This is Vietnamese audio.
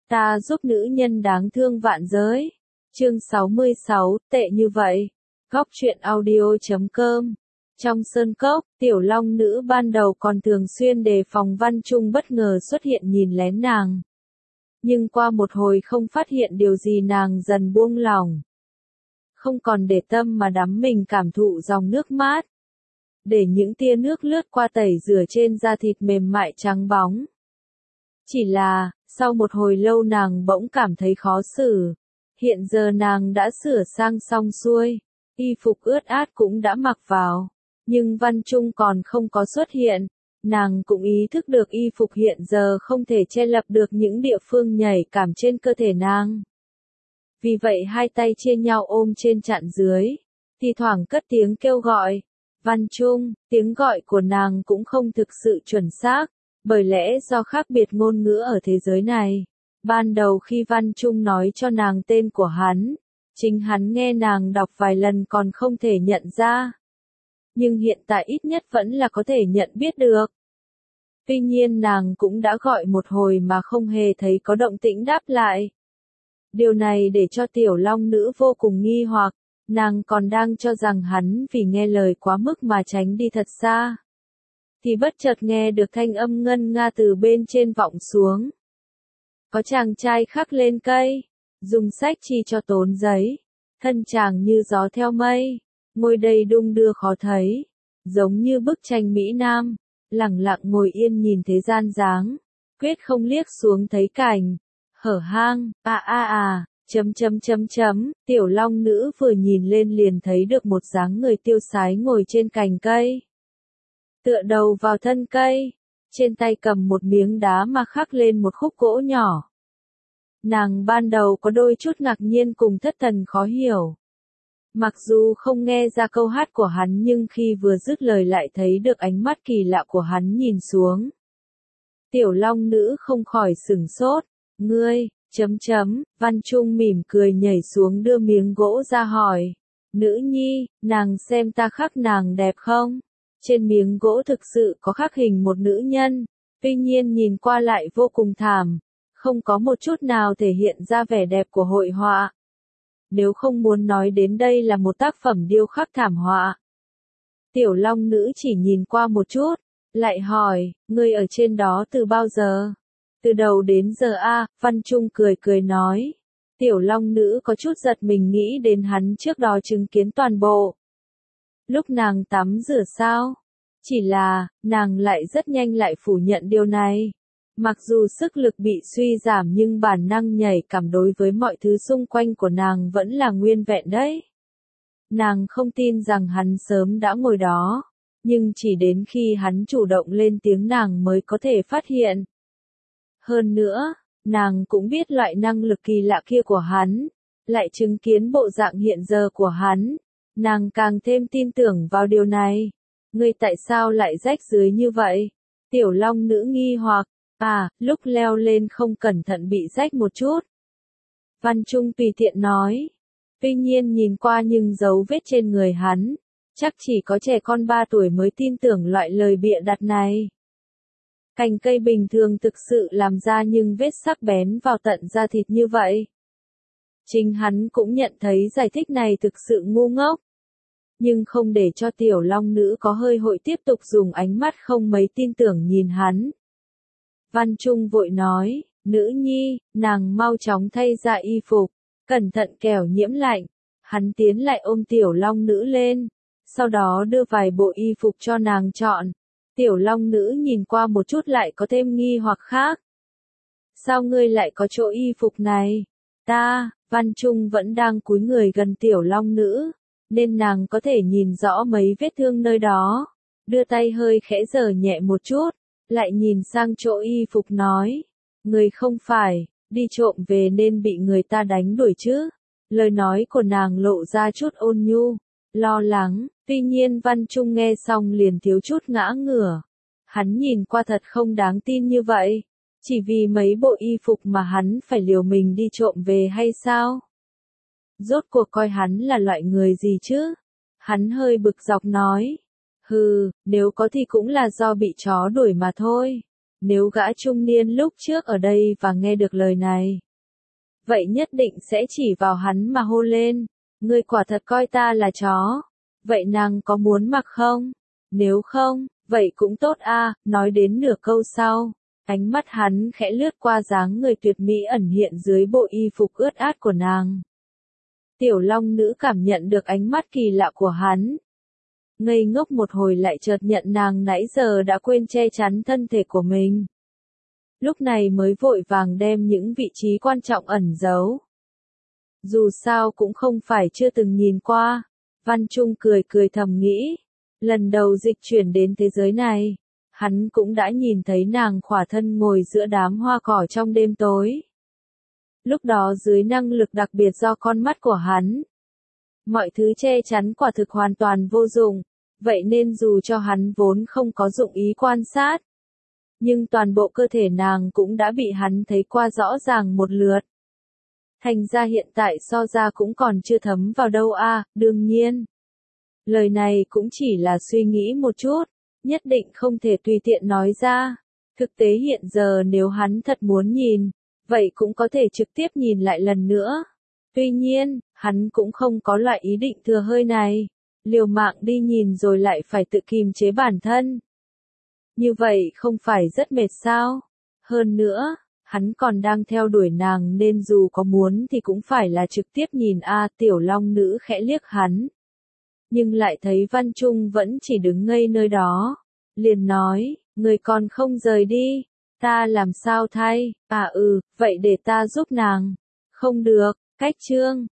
Ta giúp nữ nhân đáng thương vạn giới. Chương 66, tệ như vậy. Góc truyện audio.com. Trong sơn cốc, tiểu long nữ ban đầu còn thường xuyên đề phòng Văn Trung bất ngờ xuất hiện nhìn lén nàng. Nhưng qua một hồi không phát hiện điều gì, nàng dần buông lỏng. Không còn để tâm mà đắm mình cảm thụ dòng nước mát. Để những tia nước lướt qua tẩy rửa trên da thịt mềm mại trắng bóng. Chỉ là, sau một hồi lâu nàng bỗng cảm thấy khó xử. Hiện giờ nàng đã sửa sang xong xuôi, y phục ướt át cũng đã mặc vào. Nhưng Văn Trung còn không có xuất hiện. Nàng cũng ý thức được y phục hiện giờ không thể che lấp được những địa phương nhạy cảm trên cơ thể nàng. Vì vậy hai tay chia nhau ôm trên trán dưới, thì thoảng cất tiếng kêu gọi. Văn Trung, tiếng gọi của nàng cũng không thực sự chuẩn xác, bởi lẽ do khác biệt ngôn ngữ ở thế giới này. Ban đầu khi Văn Trung nói cho nàng tên của hắn, chính hắn nghe nàng đọc vài lần còn không thể nhận ra. Nhưng hiện tại ít nhất vẫn là có thể nhận biết được. Tuy nhiên nàng cũng đã gọi một hồi mà không hề thấy có động tĩnh đáp lại. Điều này để cho tiểu long nữ vô cùng nghi hoặc, nàng còn đang cho rằng hắn vì nghe lời quá mức mà tránh đi thật xa. Thì bất chợt nghe được thanh âm ngân nga từ bên trên vọng xuống. Có chàng trai khắc lên cây, dùng sách chi cho tốn giấy, thân chàng như gió theo mây, ngồi đây đung đưa khó thấy, giống như bức tranh Mỹ Nam, lẳng lặng ngồi yên nhìn thế gian dáng, quyết không liếc xuống thấy cảnh, hở hang, tiểu long nữ vừa nhìn lên liền thấy được một dáng người tiêu sái ngồi trên cành cây. Tựa đầu vào thân cây, trên tay cầm một miếng đá mà khắc lên một khúc gỗ nhỏ. Nàng ban đầu có đôi chút ngạc nhiên cùng thất thần khó hiểu. Mặc dù không nghe ra câu hát của hắn nhưng khi vừa dứt lời lại thấy được ánh mắt kỳ lạ của hắn nhìn xuống. Tiểu long nữ không khỏi sửng sốt, ngươi, Văn Trung mỉm cười nhảy xuống đưa miếng gỗ ra hỏi. Nữ nhi, nàng xem ta khắc nàng đẹp không? Trên miếng gỗ thực sự có khắc hình một nữ nhân, tuy nhiên nhìn qua lại vô cùng thảm, không có một chút nào thể hiện ra vẻ đẹp của hội họa. Nếu không muốn nói đến đây là một tác phẩm điêu khắc thảm họa. Tiểu long nữ chỉ nhìn qua một chút, lại hỏi, ngươi ở trên đó từ bao giờ? Từ đầu đến giờ Văn Trung cười cười nói. Tiểu long nữ có chút giật mình nghĩ đến hắn trước đó chứng kiến toàn bộ. Lúc nàng tắm rửa sao? Chỉ là, nàng lại rất nhanh lại phủ nhận điều này. Mặc dù sức lực bị suy giảm nhưng bản năng nhạy cảm đối với mọi thứ xung quanh của nàng vẫn là nguyên vẹn đấy. Nàng không tin rằng hắn sớm đã ngồi đó, nhưng chỉ đến khi hắn chủ động lên tiếng nàng mới có thể phát hiện. Hơn nữa, nàng cũng biết loại năng lực kỳ lạ kia của hắn, lại chứng kiến bộ dạng hiện giờ của hắn, nàng càng thêm tin tưởng vào điều này. Ngươi tại sao lại rách dưới như vậy? Tiểu long nữ nghi hoặc, lúc leo lên không cẩn thận bị rách một chút. Văn Trung tùy tiện nói. Tuy nhiên nhìn qua nhưng dấu vết trên người hắn, chắc chỉ có trẻ con 3 tuổi mới tin tưởng loại lời bịa đặt này. Cành cây bình thường thực sự làm ra nhưng vết sắc bén vào tận da thịt như vậy. Chính hắn cũng nhận thấy giải thích này thực sự ngu ngốc. Nhưng không để cho tiểu long nữ có hơi hội tiếp tục dùng ánh mắt không mấy tin tưởng nhìn hắn. Văn Trung vội nói, nữ nhi, nàng mau chóng thay ra y phục, cẩn thận kẻo nhiễm lạnh. Hắn tiến lại ôm tiểu long nữ lên, sau đó đưa vài bộ y phục cho nàng chọn. Tiểu long nữ nhìn qua một chút lại có thêm nghi hoặc khác. Sao ngươi lại có chỗ y phục này? Văn Trung vẫn đang cúi người gần tiểu long nữ, nên nàng có thể nhìn rõ mấy vết thương nơi đó. Đưa tay hơi khẽ giở nhẹ một chút, lại nhìn sang chỗ y phục nói. Người không phải, đi trộm về nên bị người ta đánh đuổi chứ? Lời nói của nàng lộ ra chút ôn nhu, lo lắng, tuy nhiên Văn Trung nghe xong liền thiếu chút ngã ngửa. Hắn nhìn qua thật không đáng tin như vậy, chỉ vì mấy bộ y phục mà hắn phải liều mình đi trộm về hay sao? Rốt cuộc coi hắn là loại người gì chứ? Hắn hơi bực dọc nói. Nếu có thì cũng là do bị chó đuổi mà thôi. Nếu gã trung niên lúc trước ở đây và nghe được lời này, vậy nhất định sẽ chỉ vào hắn mà hô lên, ngươi quả thật coi ta là chó. Vậy nàng có muốn mặc không? Nếu không, vậy cũng tốt a. Nói đến nửa câu sau, ánh mắt hắn khẽ lướt qua dáng người tuyệt mỹ ẩn hiện dưới bộ y phục ướt át của nàng. Tiểu long nữ cảm nhận được ánh mắt kỳ lạ của hắn. Ngây ngốc một hồi lại chợt nhận nàng nãy giờ đã quên che chắn thân thể của mình. Lúc này mới vội vàng đem những vị trí quan trọng ẩn giấu. Dù sao cũng không phải chưa từng nhìn qua. Văn Trung cười cười thầm nghĩ. Lần đầu dịch chuyển đến thế giới này, hắn cũng đã nhìn thấy nàng khỏa thân ngồi giữa đám hoa cỏ trong đêm tối. Lúc đó dưới năng lực đặc biệt do con mắt của hắn, mọi thứ che chắn quả thực hoàn toàn vô dụng, vậy nên dù cho hắn vốn không có dụng ý quan sát, nhưng toàn bộ cơ thể nàng cũng đã bị hắn thấy qua rõ ràng một lượt. Thành ra hiện tại so ra cũng còn chưa thấm vào đâu a. Đương nhiên. Lời này cũng chỉ là suy nghĩ một chút, nhất định không thể tùy tiện nói ra. Thực tế hiện giờ nếu hắn thật muốn nhìn, vậy cũng có thể trực tiếp nhìn lại lần nữa. Tuy nhiên, hắn cũng không có loại ý định thừa hơi này. Liều mạng đi nhìn rồi lại phải tự kìm chế bản thân. Như vậy không phải rất mệt sao? Hơn nữa, hắn còn đang theo đuổi nàng nên dù có muốn thì cũng phải là trực tiếp nhìn a. Tiểu long nữ khẽ liếc hắn. Nhưng lại thấy Văn Trung vẫn chỉ đứng ngây nơi đó. Liền nói, người còn không rời đi. Ta làm sao thay? Vậy để ta giúp nàng. Không được, cách chương.